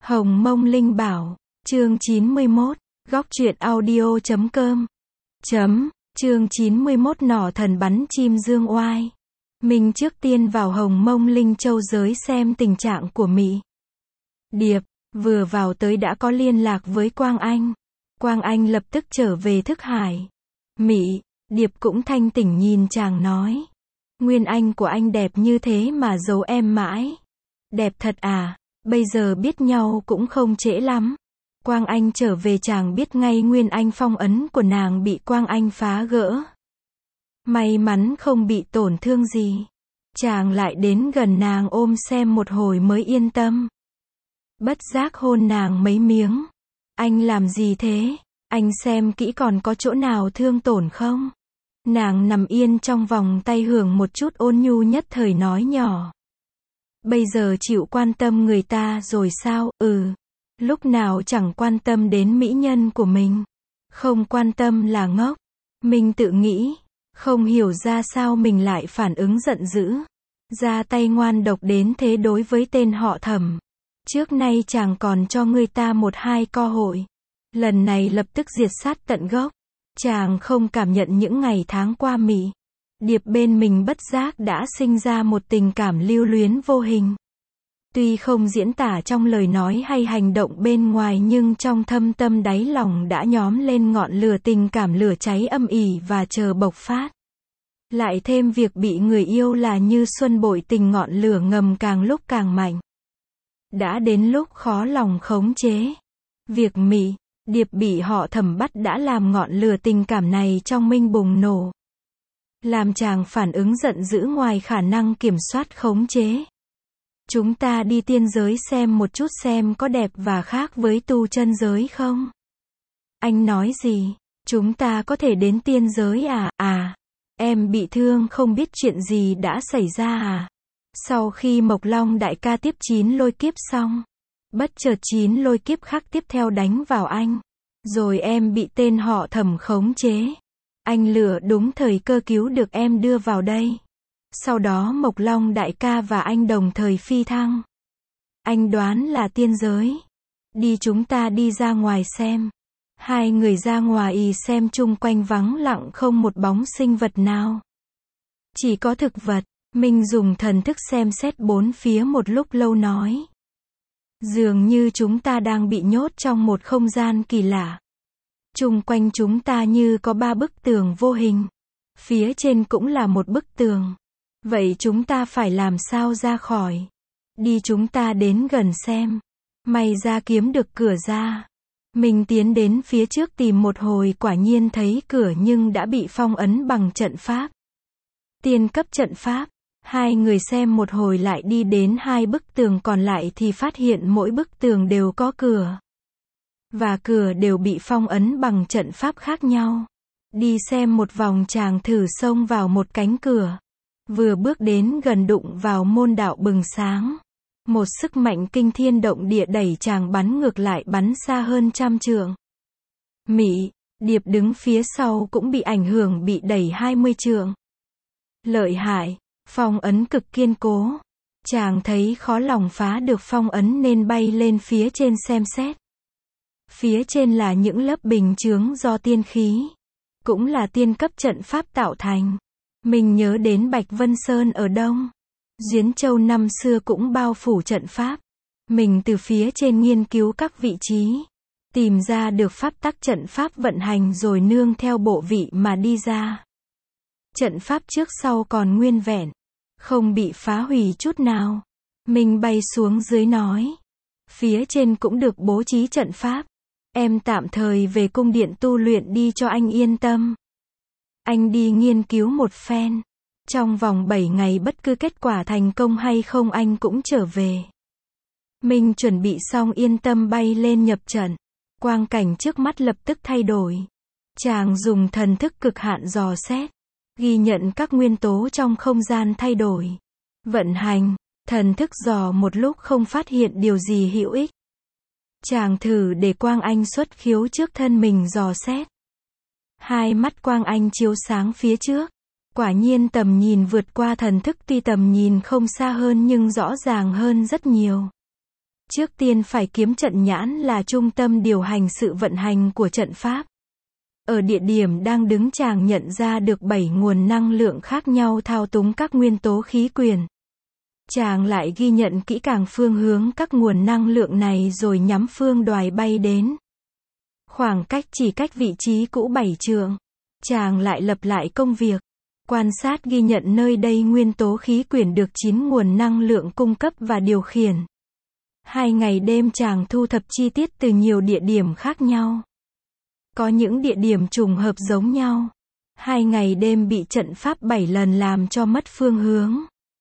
Hồng Mông Linh Bảo, chương 91, góc truyện audio.com. Chương 91 nỏ thần bắn chim dương oai. Mình trước tiên vào Hồng Mông Linh Châu giới xem tình trạng của Mị Điệp, vừa vào tới đã có liên lạc với Quang Anh. Quang Anh lập tức trở về thức hải. Mị Điệp cũng thanh tỉnh nhìn chàng nói. Nguyên Anh của anh đẹp như thế mà giấu em mãi. Đẹp thật à, bây giờ biết nhau cũng không trễ lắm. Quang Anh trở về chàng biết ngay Nguyên Anh phong ấn của nàng bị Quang Anh phá gỡ. May mắn không bị tổn thương gì. Chàng lại đến gần nàng ôm xem một hồi mới yên tâm. Bất giác hôn nàng mấy miếng. Anh làm gì thế? Anh xem kỹ còn có chỗ nào thương tổn không? Nàng nằm yên trong vòng tay hưởng một chút ôn nhu nhất thời nói nhỏ. Bây giờ chịu quan tâm người ta rồi sao? Lúc nào chẳng quan tâm đến mỹ nhân của mình. Không quan tâm là ngốc. Mình tự nghĩ, không hiểu ra sao mình lại phản ứng giận dữ. Ra tay ngoan độc đến thế đối với tên họ Thẩm. Trước nay chàng còn cho người ta một hai cơ hội. Lần này lập tức diệt sát tận gốc. Chàng không cảm nhận những ngày tháng qua Mị Điệp bên mình bất giác đã sinh ra một tình cảm lưu luyến vô hình. Tuy không diễn tả trong lời nói hay hành động bên ngoài nhưng trong thâm tâm đáy lòng đã nhóm lên ngọn lửa tình cảm lửa cháy âm ỉ và chờ bộc phát. Lại thêm việc bị người yêu là như xuân bội tình ngọn lửa ngầm càng lúc càng mạnh. Đã đến lúc khó lòng khống chế. Việc Mị Điệp bị họ Thẩm bắt đã làm ngọn lửa tình cảm này trong Minh bùng nổ. Làm chàng phản ứng giận dữ ngoài khả năng kiểm soát khống chế. Chúng ta đi tiên giới xem một chút xem có đẹp và khác với tu chân giới không? Anh nói gì? Chúng ta có thể đến tiên giới à? Em bị thương không biết chuyện gì đã xảy ra à? Sau khi Mộc Long đại ca tiếp 9 lôi kiếp xong, bất chợt 9 lôi kiếp khác tiếp theo đánh vào anh. Rồi em bị tên họ Thẩm khống chế. Anh lựa đúng thời cơ cứu được em đưa vào đây. Sau đó Mộc Long đại ca và anh đồng thời phi thăng. Anh đoán là tiên giới. Đi chúng ta đi ra ngoài xem. Hai người ra ngoài xem chung quanh vắng lặng không một bóng sinh vật nào. Chỉ có thực vật. Mình dùng thần thức xem xét bốn phía một lúc lâu nói. Dường như chúng ta đang bị nhốt trong một không gian kỳ lạ. Chung quanh chúng ta như có 3 bức tường vô hình. Phía trên cũng là một bức tường. Vậy chúng ta phải làm sao ra khỏi? Đi chúng ta đến gần xem. May ra kiếm được cửa ra. Mình tiến đến phía trước tìm một hồi quả nhiên thấy cửa nhưng đã bị phong ấn bằng trận pháp. Tiên cấp trận pháp. Hai người xem một hồi lại đi đến 2 bức tường còn lại thì phát hiện mỗi bức tường đều có cửa. Và cửa đều bị phong ấn bằng trận pháp khác nhau. Đi xem một vòng chàng thử xông vào một cánh cửa. Vừa bước đến gần đụng vào môn đạo bừng sáng. Một sức mạnh kinh thiên động địa đẩy chàng bắn ngược lại bắn xa hơn 100 trượng. Mị Điệp đứng phía sau cũng bị ảnh hưởng bị đẩy 20 trượng. Lợi hại. Phong ấn cực kiên cố. Chàng thấy khó lòng phá được phong ấn nên bay lên phía trên xem xét. Phía trên là những lớp bình chướng do tiên khí. Cũng là tiên cấp trận pháp tạo thành. Mình nhớ đến Bạch Vân Sơn ở Đông. Duyến Châu năm xưa cũng bao phủ trận pháp. Mình từ phía trên nghiên cứu các vị trí. Tìm ra được pháp tắc trận pháp vận hành rồi nương theo bộ vị mà đi ra. Trận pháp trước sau còn nguyên vẹn. Không bị phá hủy chút nào. Mình bay xuống dưới nói. Phía trên cũng được bố trí trận pháp. Em tạm thời về cung điện tu luyện đi cho anh yên tâm. Anh đi nghiên cứu một phen. Trong vòng 7 ngày bất cứ kết quả thành công hay không anh cũng trở về. Mình chuẩn bị xong yên tâm bay lên nhập trận. Quang cảnh trước mắt lập tức thay đổi. Chàng dùng thần thức cực hạn dò xét. Ghi nhận các nguyên tố trong không gian thay đổi. Vận hành. Thần thức dò một lúc không phát hiện điều gì hữu ích. Chàng thử để Quang Anh xuất khiếu trước thân mình dò xét. Hai mắt Quang Anh chiếu sáng phía trước. Quả nhiên tầm nhìn vượt qua thần thức tuy tầm nhìn không xa hơn nhưng rõ ràng hơn rất nhiều. Trước tiên phải kiếm trận nhãn là trung tâm điều hành sự vận hành của trận pháp. Ở địa điểm đang đứng chàng nhận ra được 7 nguồn năng lượng khác nhau thao túng các nguyên tố khí quyển. Chàng lại ghi nhận kỹ càng phương hướng các nguồn năng lượng này rồi nhắm phương đoài bay đến. Khoảng cách chỉ cách vị trí cũ 7 trượng. Chàng lại lập lại công việc. Quan sát ghi nhận nơi đây nguyên tố khí quyển được 9 nguồn năng lượng cung cấp và điều khiển. 2 ngày đêm chàng thu thập chi tiết từ nhiều địa điểm khác nhau. Có những địa điểm trùng hợp giống nhau. 2 ngày đêm bị trận pháp 7 lần làm cho mất phương hướng.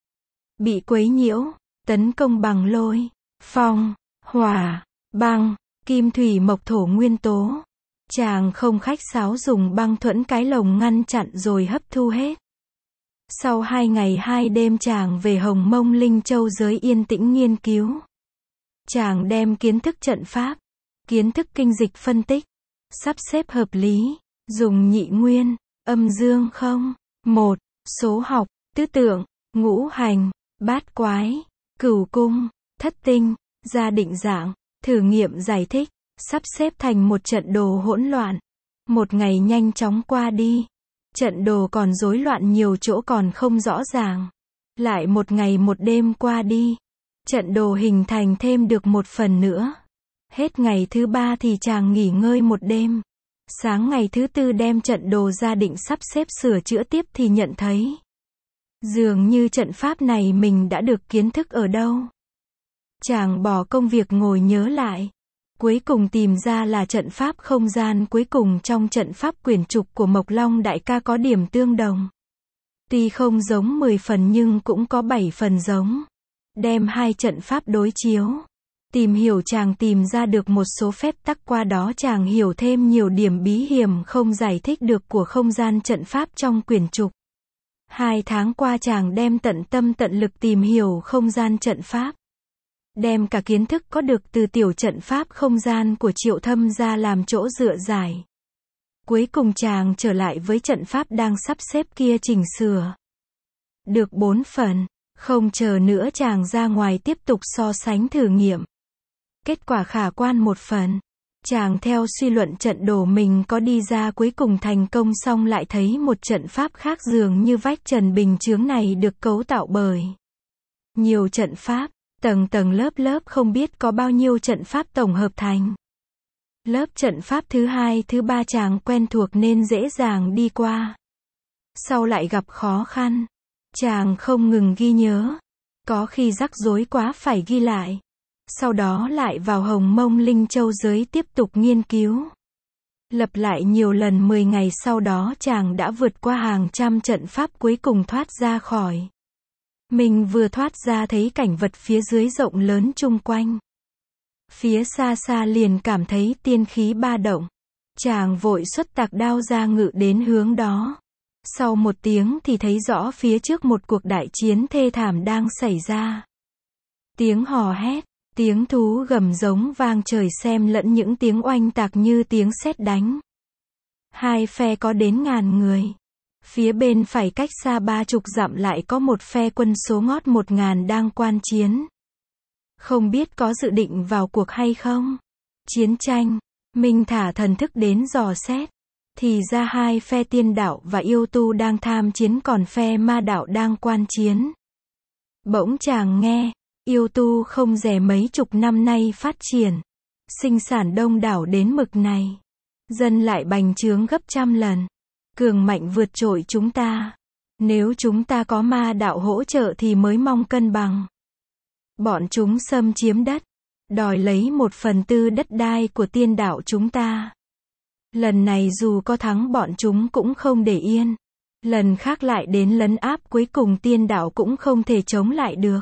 Bị quấy nhiễu, tấn công bằng lôi, phong, hỏa, băng, kim thủy mộc thổ nguyên tố. Chàng không khách sáo dùng băng thuẫn cái lồng ngăn chặn rồi hấp thu hết. Sau 2 ngày 2 đêm chàng về Hồng Mông Linh Châu giới yên tĩnh nghiên cứu. Chàng đem kiến thức trận pháp, kiến thức kinh dịch phân tích, sắp xếp hợp lý, dùng nhị nguyên, âm dương không, một, số học, tứ tượng, ngũ hành, bát quái, cửu cung, thất tinh, ra định dạng, thử nghiệm giải thích, sắp xếp thành một trận đồ hỗn loạn. Một ngày nhanh chóng qua đi. Trận đồ còn rối loạn nhiều chỗ còn không rõ ràng. Lại một ngày một đêm qua đi. Trận đồ hình thành thêm được một phần nữa. Hết ngày thứ 3 thì chàng nghỉ ngơi một đêm. Sáng ngày thứ 4 đem trận đồ ra định sắp xếp sửa chữa tiếp thì nhận thấy. Dường như trận pháp này mình đã được kiến thức ở đâu. Chàng bỏ công việc ngồi nhớ lại. Cuối cùng tìm ra là trận pháp không gian cuối cùng trong trận pháp quyển trục của Mộc Long đại ca có điểm tương đồng. Tuy không giống 10 phần nhưng cũng có 7 phần giống. Đem 2 trận pháp đối chiếu. Tìm hiểu chàng tìm ra được một số phép tắc qua đó chàng hiểu thêm nhiều điểm bí hiểm không giải thích được của không gian trận pháp trong quyển trục. 2 tháng qua chàng đem tận tâm tận lực tìm hiểu không gian trận pháp. Đem cả kiến thức có được từ tiểu trận pháp không gian của Triệu Thâm ra làm chỗ dựa giải. Cuối cùng chàng trở lại với trận pháp đang sắp xếp kia chỉnh sửa. Được 4 phần, không chờ nữa chàng ra ngoài tiếp tục so sánh thử nghiệm. Kết quả khả quan 1 phần. Chàng theo suy luận trận đồ mình có đi ra cuối cùng thành công xong lại thấy một trận pháp khác dường như vách trần bình chướng này được cấu tạo bởi nhiều trận pháp. Tầng tầng lớp lớp không biết có bao nhiêu trận pháp tổng hợp thành. Lớp trận pháp thứ 2 thứ 3 chàng quen thuộc nên dễ dàng đi qua. Sau lại gặp khó khăn. Chàng không ngừng ghi nhớ. Có khi rắc rối quá phải ghi lại. Sau đó lại vào Hồng Mông Linh Châu giới tiếp tục nghiên cứu. Lập lại nhiều lần 10 ngày sau đó chàng đã vượt qua hàng trăm trận pháp cuối cùng thoát ra khỏi. Mình vừa thoát ra thấy cảnh vật phía dưới rộng lớn chung quanh. Phía xa xa liền cảm thấy tiên khí ba động. Chàng vội xuất tạc đao ra ngự đến hướng đó. Sau 1 tiếng thì thấy rõ phía trước một cuộc đại chiến thê thảm đang xảy ra. Tiếng hò hét, tiếng thú gầm giống vang trời xem lẫn những tiếng oanh tạc như tiếng sét đánh. 2 phe có đến ngàn người. Phía bên phải cách xa 30 dặm lại có một phe quân số ngót 1000 đang quan chiến. Không biết có dự định vào cuộc hay không? Chiến tranh. Mình thả thần thức đến dò xét. Thì ra 2 phe tiên đạo và yêu tu đang tham chiến còn phe ma đạo đang quan chiến. Bỗng chàng nghe, yêu tu không dè mấy chục năm nay phát triển. Sinh sản đông đảo đến mực này. Dân lại bành trướng gấp trăm lần. Cường mạnh vượt trội chúng ta. Nếu chúng ta có ma đạo hỗ trợ thì mới mong cân bằng. Bọn chúng xâm chiếm đất. Đòi lấy 1/4 đất đai của tiên đạo chúng ta. Lần này dù có thắng bọn chúng cũng không để yên. Lần khác lại đến lấn áp cuối cùng tiên đạo cũng không thể chống lại được.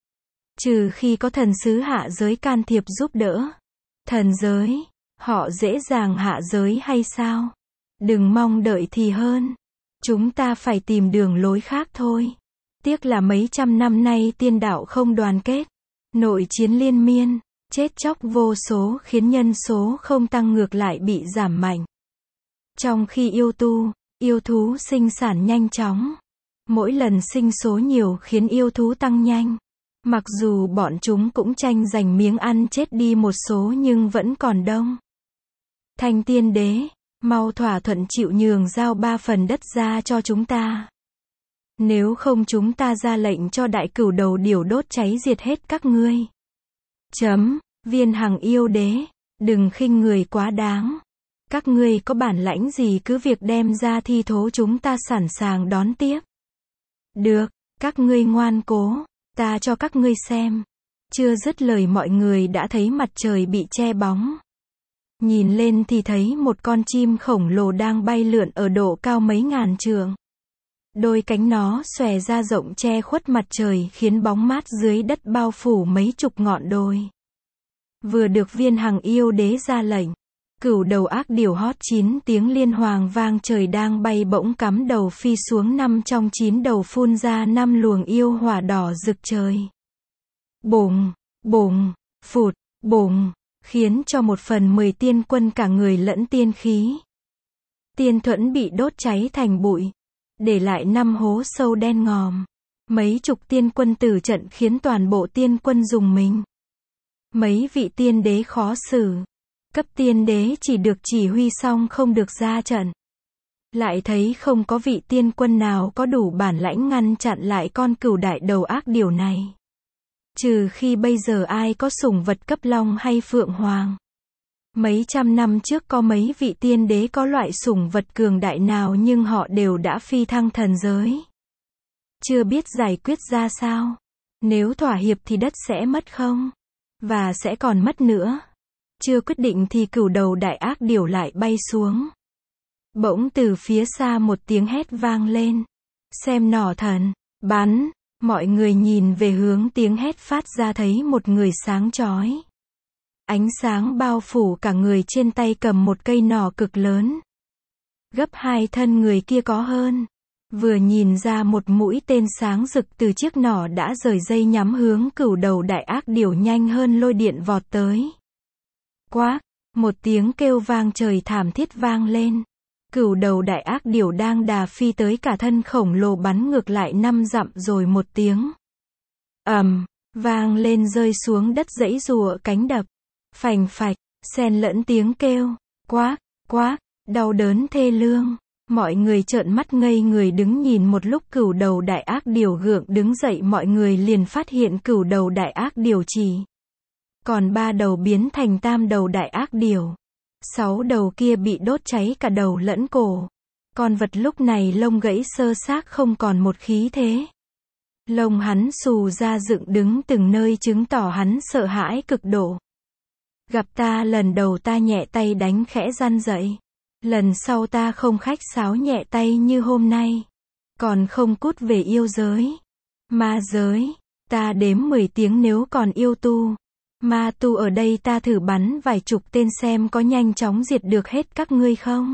Trừ khi có thần sứ hạ giới can thiệp giúp đỡ. Thần giới, họ dễ dàng hạ giới hay sao? Đừng mong đợi thì hơn. Chúng ta phải tìm đường lối khác thôi. Tiếc là mấy trăm năm nay tiên đạo không đoàn kết. Nội chiến liên miên, chết chóc vô số khiến nhân số không tăng ngược lại bị giảm mạnh. Trong khi yêu thú sinh sản nhanh chóng. Mỗi lần sinh số nhiều khiến yêu thú tăng nhanh. Mặc dù bọn chúng cũng tranh giành miếng ăn chết đi một số nhưng vẫn còn đông. Thanh tiên đế, mau thỏa thuận chịu nhường giao 3 phần đất ra cho chúng ta. Nếu không chúng ta ra lệnh cho đại cửu đầu điểu đốt cháy diệt hết các ngươi. Viên Hằng yêu đế, đừng khinh người quá đáng. Các ngươi có bản lãnh gì cứ việc đem ra thi thố, chúng ta sẵn sàng đón tiếp. Được, các ngươi ngoan cố, ta cho các ngươi xem. Chưa dứt lời mọi người đã thấy mặt trời bị che bóng. Nhìn lên thì thấy một con chim khổng lồ đang bay lượn ở độ cao mấy ngàn trượng. Đôi cánh nó xòe ra rộng che khuất mặt trời khiến bóng mát dưới đất bao phủ mấy chục ngọn đồi. Vừa được Viên Hằng yêu đế ra lệnh, cửu đầu ác điểu hót 9 tiếng liên hoàng vang trời đang bay bỗng cắm đầu phi xuống, 5 trong 9 đầu phun ra 5 luồng yêu hỏa đỏ rực trời. Bùng, bùng, phụt, bùng, khiến cho 1/10 tiên quân cả người lẫn tiên khí. Tiên thuẫn bị đốt cháy thành bụi, để lại 5 hố sâu đen ngòm. Mấy chục tiên quân tử trận khiến toàn bộ tiên quân rùng mình. Mấy vị tiên đế khó xử. Cấp tiên đế chỉ được chỉ huy xong không được ra trận. Lại thấy không có vị tiên quân nào có đủ bản lãnh ngăn chặn lại con cửu đại đầu ác điểu này. Trừ khi bây giờ ai có sủng vật cấp long hay phượng hoàng. Mấy trăm năm trước có mấy vị tiên đế có loại sủng vật cường đại nào nhưng họ đều đã phi thăng thần giới. Chưa biết giải quyết ra sao. Nếu thỏa hiệp thì đất sẽ mất không? Và sẽ còn mất nữa. Chưa quyết định thì cửu đầu đại ác điểu lại bay xuống. Bỗng từ phía xa một tiếng hét vang lên. Xem nỏ thần, bắn. Mọi người nhìn về hướng tiếng hét phát ra thấy một người sáng chói. Ánh sáng bao phủ cả người, trên tay cầm một cây nỏ cực lớn. Gấp 2 thân người kia có hơn. Vừa nhìn ra một mũi tên sáng rực từ chiếc nỏ đã rời dây nhắm hướng cửu đầu đại ác điểu, nhanh hơn lôi điện vọt tới. Quác, một tiếng kêu vang trời thảm thiết vang lên. Cửu đầu đại ác điểu đang đà phi tới, cả thân khổng lồ bắn ngược lại 5 dặm rồi một tiếng vang lên rơi xuống đất, giãy giụa cánh đập. Phành phạch, xen lẫn tiếng kêu, quác, quác, đau đớn thê lương. Mọi người trợn mắt ngây người đứng nhìn một lúc, cửu đầu đại ác điểu gượng đứng dậy, mọi người liền phát hiện cửu đầu đại ác điểu chỉ còn 3 đầu biến thành 3 đầu đại ác điểu. 6 đầu kia bị đốt cháy cả đầu lẫn cổ. Con vật lúc này lông gãy sơ xác, không còn một khí thế. Lông hắn xù ra dựng đứng từng nơi, chứng tỏ hắn sợ hãi cực độ. Gặp ta lần đầu ta nhẹ tay đánh khẽ răn dậy. Lần sau ta không khách sáo nhẹ tay như hôm nay. Còn không cút về yêu giới, ma giới. Ta đếm 10 tiếng nếu còn yêu tu, ma tu ở đây, ta thử bắn vài chục tên xem có nhanh chóng diệt được hết các ngươi không.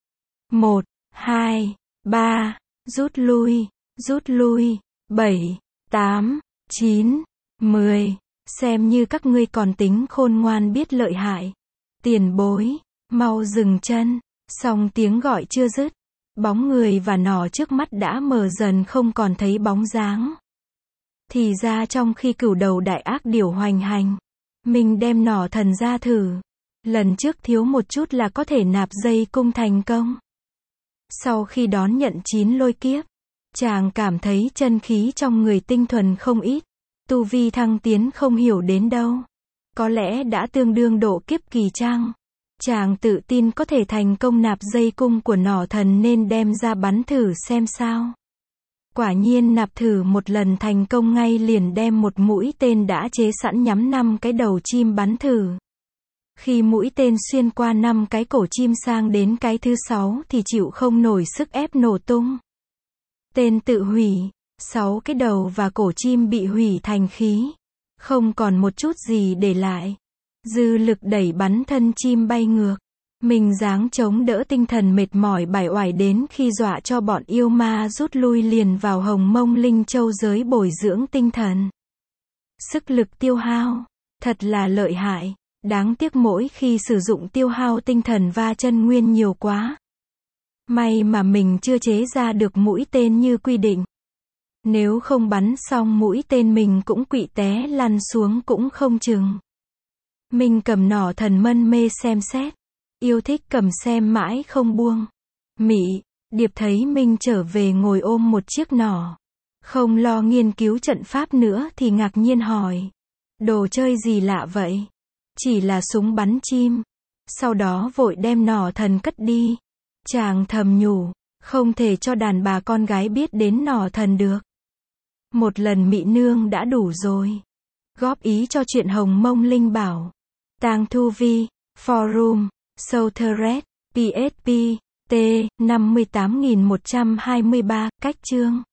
1, 2, 3, rút lui, rút lui. 7, 8, 9, 10. Xem như các ngươi còn tính khôn ngoan biết lợi hại. Tiền bối, mau dừng chân. Xong tiếng gọi chưa dứt, bóng người và nỏ trước mắt đã mờ dần, không còn thấy bóng dáng. Thì ra trong khi cửu đầu đại ác điểu hoành hành, mình đem nỏ thần ra thử. Lần trước thiếu một chút là có thể nạp dây cung thành công. Sau khi đón nhận 9 lôi kiếp, chàng cảm thấy chân khí trong người tinh thuần không ít. Tu vi thăng tiến không hiểu đến đâu. Có lẽ đã tương đương độ kiếp kỳ chăng? Chàng tự tin có thể thành công nạp dây cung của nỏ thần nên đem ra bắn thử xem sao. Quả nhiên nạp thử một lần thành công ngay, liền đem một mũi tên đã chế sẵn nhắm 5 cái đầu chim bắn thử. Khi mũi tên xuyên qua 5 cái cổ chim sang đến cái thứ 6 thì chịu không nổi sức ép nổ tung. Tên tự hủy, 6 cái đầu và cổ chim bị hủy thành khí. Không còn một chút gì để lại. Dư lực đẩy bắn thân chim bay ngược. Mình dáng chống đỡ, tinh thần mệt mỏi bải oải đến khi dọa cho bọn yêu ma rút lui liền vào Hồng Mông Linh Châu giới bồi dưỡng tinh thần. Sức lực tiêu hao, thật là lợi hại. Đáng tiếc mỗi khi sử dụng tiêu hao tinh thần và chân nguyên nhiều quá. May mà mình chưa chế ra được mũi tên như quy định. Nếu không bắn xong mũi tên mình cũng quỵ té lăn xuống cũng không chừng. Mình cầm nỏ thần mân mê xem xét. Yêu thích cầm xem mãi không buông. Mị, Điệp thấy Minh trở về ngồi ôm một chiếc nỏ. Không lo nghiên cứu trận pháp nữa thì ngạc nhiên hỏi. Đồ chơi gì lạ vậy? Chỉ là súng bắn chim. Sau đó vội đem nỏ thần cất đi. Chàng thầm nhủ, không thể cho đàn bà con gái biết đến nỏ thần được. Một lần Mị nương đã đủ rồi. Góp ý cho chuyện Hồng Mông Linh Bảo. Tang Thu Vi, Forum, Southred, PSP, T, 58123, cách chương.